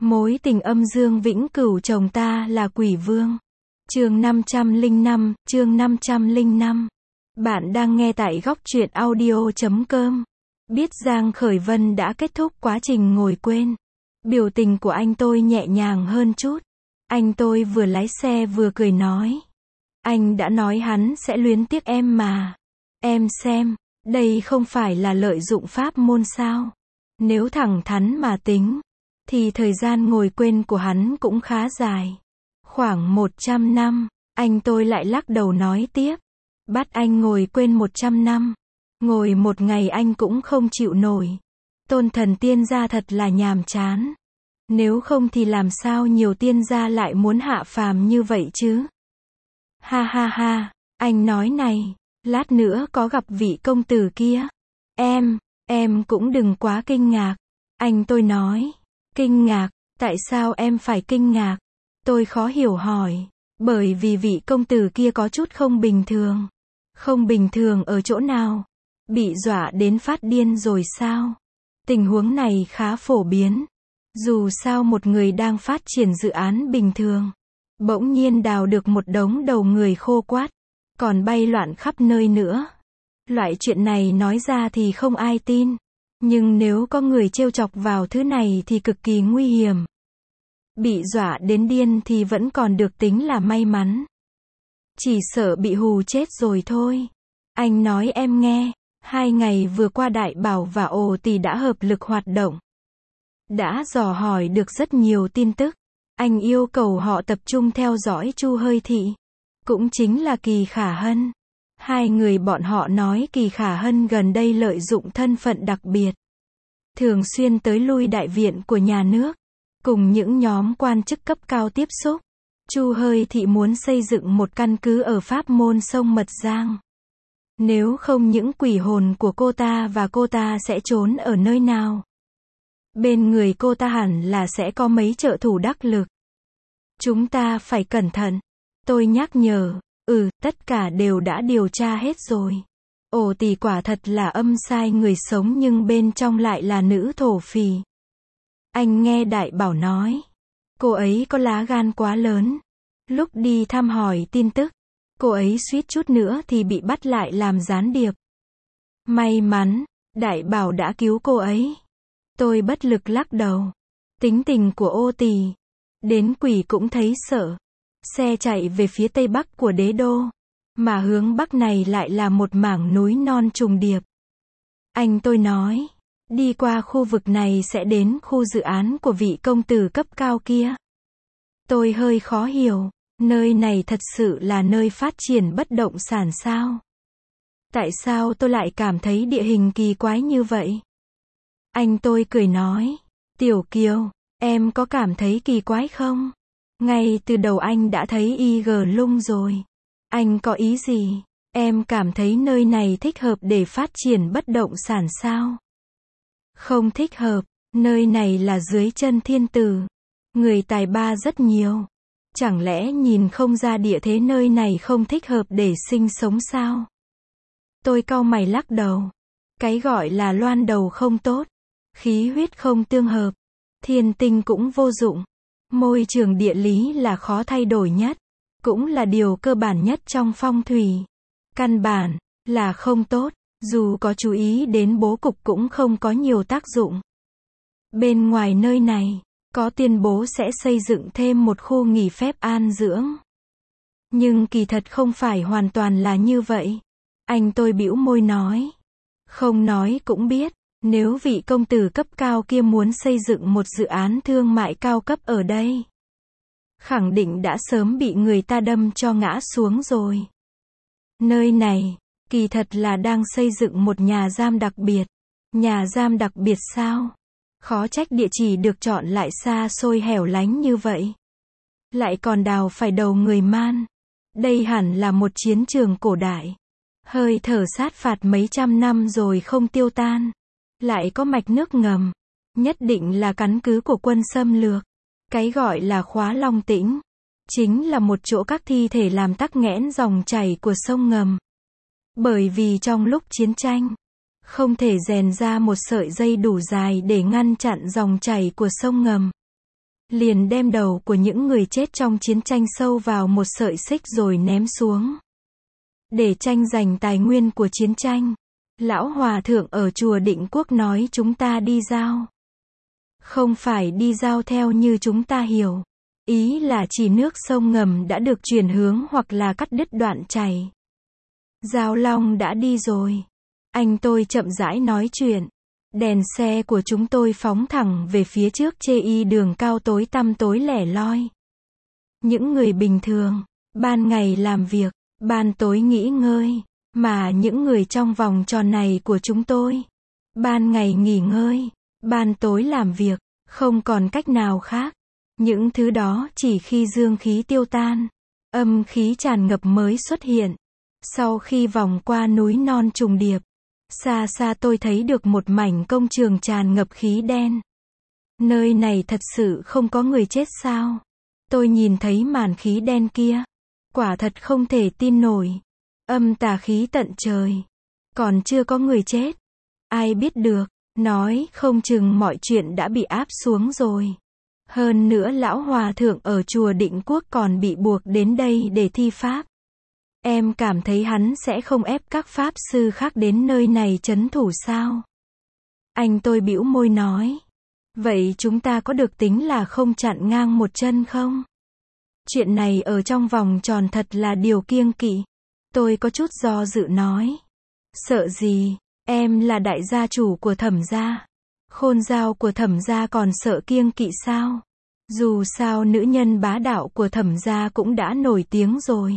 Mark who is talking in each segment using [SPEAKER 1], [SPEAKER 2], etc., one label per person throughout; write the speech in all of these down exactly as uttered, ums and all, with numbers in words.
[SPEAKER 1] Mối tình âm dương vĩnh cửu chồng ta là quỷ vương. Chương năm trăm lẻ năm, chương năm trăm lẻ năm. Bạn đang nghe tại góc truyện audio chấm com. Biết Giang Khởi Vân đã kết thúc quá trình ngồi quên. Biểu tình của anh tôi nhẹ nhàng hơn chút. Anh tôi vừa lái xe vừa cười nói. Anh đã nói hắn sẽ luyến tiếc em mà. Em xem, đây không phải là lợi dụng pháp môn sao? Nếu thẳng thắn mà tính, thì thời gian ngồi quên của hắn cũng khá dài. Khoảng một trăm năm, anh tôi lại lắc đầu nói tiếp. Bắt anh ngồi quên một trăm năm. Ngồi một ngày anh cũng không chịu nổi. Tôn thần tiên gia thật là nhàm chán. Nếu không thì làm sao nhiều tiên gia lại muốn hạ phàm như vậy chứ? Ha ha ha, anh nói này, lát nữa có gặp vị công tử kia. Em, em cũng đừng quá kinh ngạc. Anh tôi nói. Kinh ngạc, tại sao em phải kinh ngạc? Tôi khó hiểu hỏi. Bởi vì vị công tử kia có chút không bình thường. Không bình thường ở chỗ nào? Bị dọa đến phát điên rồi sao? Tình huống này khá phổ biến. Dù sao một người đang phát triển dự án bình thường, bỗng nhiên đào được một đống đầu người khô quắt, còn bay loạn khắp nơi nữa. Loại chuyện này nói ra thì không ai tin. Nhưng nếu có người trêu chọc vào thứ này thì cực kỳ nguy hiểm. Bị dọa đến điên thì vẫn còn được tính là may mắn. Chỉ sợ bị hù chết rồi thôi. Anh nói em nghe, hai ngày vừa qua Đại Bảo và Ồ Tì đã hợp lực hoạt động. Đã dò hỏi được rất nhiều tin tức. Anh yêu cầu họ tập trung theo dõi Chu Hơi Thị. Cũng chính là Kỳ Khả Hân. Hai người bọn họ nói Kỳ Khả Hân gần đây lợi dụng thân phận đặc biệt. Thường xuyên tới lui đại viện của nhà nước. Cùng những nhóm quan chức cấp cao tiếp xúc. Chu Hơi Thị muốn xây dựng một căn cứ ở pháp môn sông Mật Giang. Nếu không những quỷ hồn của cô ta và cô ta sẽ trốn ở nơi nào? Bên người cô ta hẳn là sẽ có mấy trợ thủ đắc lực. Chúng ta phải cẩn thận. Tôi nhắc nhở. Ừ, tất cả đều đã điều tra hết rồi. Ồ Tì quả thật là âm sai người sống nhưng bên trong lại là nữ thổ phỉ. Anh nghe Đại Bảo nói. Cô ấy có lá gan quá lớn. Lúc đi thăm hỏi tin tức, cô ấy suýt chút nữa thì bị bắt lại làm gián điệp. May mắn, Đại Bảo đã cứu cô ấy. Tôi bất lực lắc đầu. Tính tình của Ô Tì, đến quỷ cũng thấy sợ. Xe chạy về phía tây bắc của đế đô, mà hướng bắc này lại là một mảng núi non trùng điệp. Anh tôi nói, đi qua khu vực này sẽ đến khu dự án của vị công tử cấp cao kia. Tôi hơi khó hiểu, nơi này thật sự là nơi phát triển bất động sản sao? Tại sao tôi lại cảm thấy địa hình kỳ quái như vậy? Anh tôi cười nói, Tiểu Kiều, em có cảm thấy kỳ quái không? Ngay từ đầu anh đã thấy y gờ lung rồi. Anh có ý gì? Em cảm thấy nơi này thích hợp để phát triển bất động sản sao? Không thích hợp, nơi này là dưới chân thiên tử. Người tài ba rất nhiều. Chẳng lẽ nhìn không ra địa thế nơi này không thích hợp để sinh sống sao? Tôi cau mày lắc đầu. Cái gọi là loan đầu không tốt. Khí huyết không tương hợp. Thiên tinh cũng vô dụng. Môi trường địa lý là khó thay đổi nhất. Cũng là điều cơ bản nhất trong phong thủy. Căn bản là không tốt. Dù có chú ý đến bố cục cũng không có nhiều tác dụng. Bên ngoài nơi này, có tuyên bố sẽ xây dựng thêm một khu nghỉ phép an dưỡng. Nhưng kỳ thật không phải hoàn toàn là như vậy. Anh tôi bĩu môi nói. Không nói cũng biết, nếu vị công tử cấp cao kia muốn xây dựng một dự án thương mại cao cấp ở đây, khẳng định đã sớm bị người ta đâm cho ngã xuống rồi. Nơi này, kỳ thật là đang xây dựng một nhà giam đặc biệt. Nhà giam đặc biệt sao? Khó trách địa chỉ được chọn lại xa xôi hẻo lánh như vậy. Lại còn đào phải đầu người man. Đây hẳn là một chiến trường cổ đại. Hơi thở sát phạt mấy trăm năm rồi không tiêu tan. Lại có mạch nước ngầm. Nhất định là căn cứ của quân xâm lược. Cái gọi là Khóa Long Tĩnh, chính là một chỗ các thi thể làm tắc nghẽn dòng chảy của sông ngầm. Bởi vì trong lúc chiến tranh, không thể rèn ra một sợi dây đủ dài để ngăn chặn dòng chảy của sông ngầm. liền đem đầu của những người chết trong chiến tranh sâu vào một sợi xích rồi ném xuống. Để tranh giành tài nguyên của chiến tranh. Lão Hòa Thượng ở chùa Định Quốc nói chúng ta đi giao. Không phải đi giao theo như chúng ta hiểu. Ý là chỉ nước sông ngầm đã được chuyển hướng hoặc là cắt đứt đoạn chảy. Giao Long đã đi rồi. Anh tôi chậm rãi nói chuyện. Đèn xe của chúng tôi phóng thẳng về phía trước chê y đường cao tối tăm tối lẻ loi. Những người bình thường, ban ngày làm việc, ban tối nghỉ ngơi, mà những người trong vòng tròn này của chúng tôi, ban ngày nghỉ ngơi, ban tối làm việc, không còn cách nào khác. Những thứ đó chỉ khi dương khí tiêu tan, âm khí tràn ngập mới xuất hiện. Sau khi vòng qua núi non trùng điệp, xa xa tôi thấy được một mảnh công trường tràn ngập khí đen. Nơi này thật sự không có người chết sao? Tôi nhìn thấy màn khí đen kia. Quả thật không thể tin nổi. Âm tà khí tận trời. Còn chưa có người chết. Ai biết được, nói không chừng mọi chuyện đã bị áp xuống rồi. Hơn nữa lão Hòa Thượng ở chùa Định Quốc còn bị buộc đến đây để thi pháp. Em cảm thấy hắn sẽ không ép các pháp sư khác đến nơi này trấn thủ sao? Anh tôi bĩu môi nói. Vậy chúng ta có được tính là không chặn ngang một chân không? Chuyện này ở trong vòng tròn thật là điều kiêng kỵ. Tôi có chút do dự nói. Sợ gì, em là đại gia chủ của Thẩm gia. Khôn Dao của Thẩm gia còn sợ kiêng kỵ sao? Dù sao nữ nhân bá đạo của Thẩm gia cũng đã nổi tiếng rồi.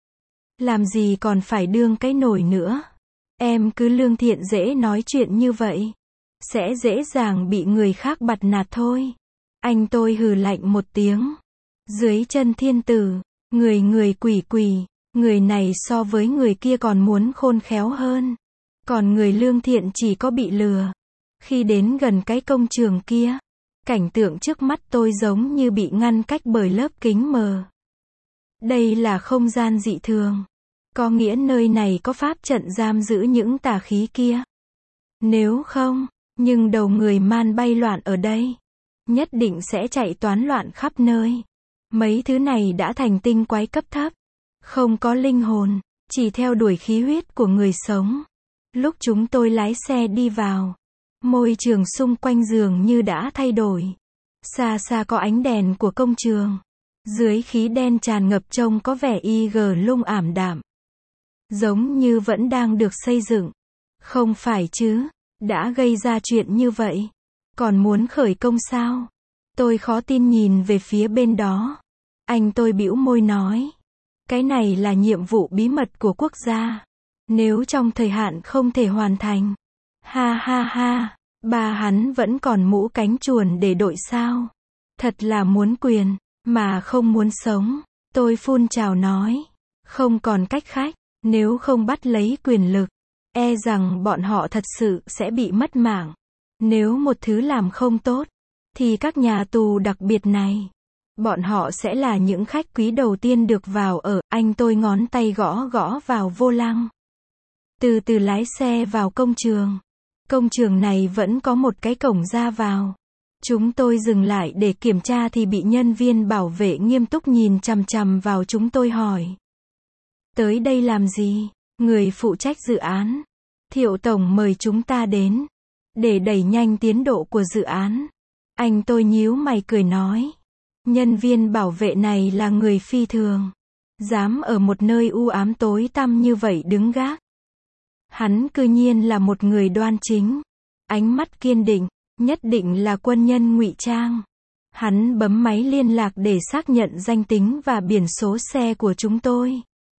[SPEAKER 1] Làm gì còn phải đương cái nổi nữa. Em cứ lương thiện dễ nói chuyện như vậy. Sẽ dễ dàng bị người khác bặt nạt thôi. Anh tôi hừ lạnh một tiếng. Dưới chân thiên tử, người người quỷ quỷ, người này so với người kia còn muốn khôn khéo hơn. Còn người lương thiện chỉ có bị lừa. Khi đến gần cái công trường kia, cảnh tượng trước mắt tôi giống như bị ngăn cách bởi lớp kính mờ. Đây là không gian dị thường. Có nghĩa nơi này có pháp trận giam giữ những tà khí kia. Nếu không, nhưng đầu người man bay loạn ở đây, nhất định sẽ chạy toán loạn khắp nơi. Mấy thứ này đã thành tinh quái cấp thấp, không có linh hồn, chỉ theo đuổi khí huyết của người sống. Lúc chúng tôi lái xe đi vào, môi trường xung quanh dường như đã thay đổi. Xa xa có ánh đèn của công trường. Dưới khí đen tràn ngập trông có vẻ y gờ lung ảm đạm. Giống như vẫn đang được xây dựng. Không phải chứ, đã gây ra chuyện như vậy. Còn muốn khởi công sao? Tôi khó tin nhìn về phía bên đó. Anh tôi bĩu môi nói. Cái này là nhiệm vụ bí mật của quốc gia. Nếu trong thời hạn không thể hoàn thành. Ha ha ha, bà hắn vẫn còn mũ cánh chuồn để đội sao. Thật là muốn quyền, mà không muốn sống. Tôi phun trào nói. Không còn cách khác, nếu không bắt lấy quyền lực, e rằng bọn họ thật sự sẽ bị mất mạng. Nếu một thứ làm không tốt, thì các nhà tù đặc biệt này, bọn họ sẽ là những khách quý đầu tiên được vào ở. Anh tôi ngón tay gõ gõ vào vô lăng. Từ từ lái xe vào công trường. Công trường này vẫn có một cái cổng ra vào. Chúng tôi dừng lại để kiểm tra thì bị nhân viên bảo vệ nghiêm túc nhìn chằm chằm vào chúng tôi hỏi. Tới đây làm gì? Người phụ trách dự án. Thiệu Tổng mời chúng ta đến. Để đẩy nhanh tiến độ của dự án. Anh tôi nhíu mày cười nói. Nhân viên bảo vệ này là người phi thường. Dám ở một nơi u ám tối tăm như vậy đứng gác. Hắn cư nhiên là một người đoan chính. Ánh mắt kiên định. Nhất định là quân nhân ngụy trang. Hắn bấm máy liên lạc để xác nhận danh tính và biển số xe của chúng tôi.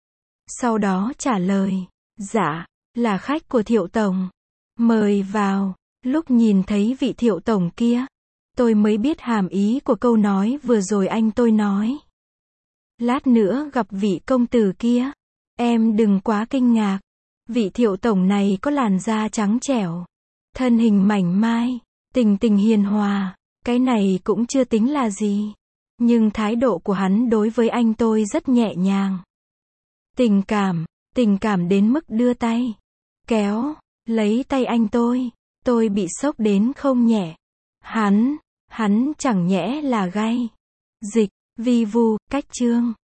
[SPEAKER 1] Sau đó trả lời. Dạ, là khách của Thiệu Tổng. Mời vào. Lúc nhìn thấy vị Thiệu Tổng kia, tôi mới biết hàm ý của câu nói vừa rồi anh tôi nói. Lát nữa gặp vị công tử kia. Em đừng quá kinh ngạc. Vị Thiệu Tổng này có làn da trắng trẻo. Thân hình mảnh mai. Tình tình hiền hòa. Cái này cũng chưa tính là gì. Nhưng thái độ của hắn đối với anh tôi rất nhẹ nhàng. Tình cảm. Tình cảm đến mức đưa tay. Kéo. Lấy tay anh tôi. Tôi bị sốc đến không nhẹ. Hắn. Hắn chẳng nhẽ là gay. Dịch, vi vu, cách chương.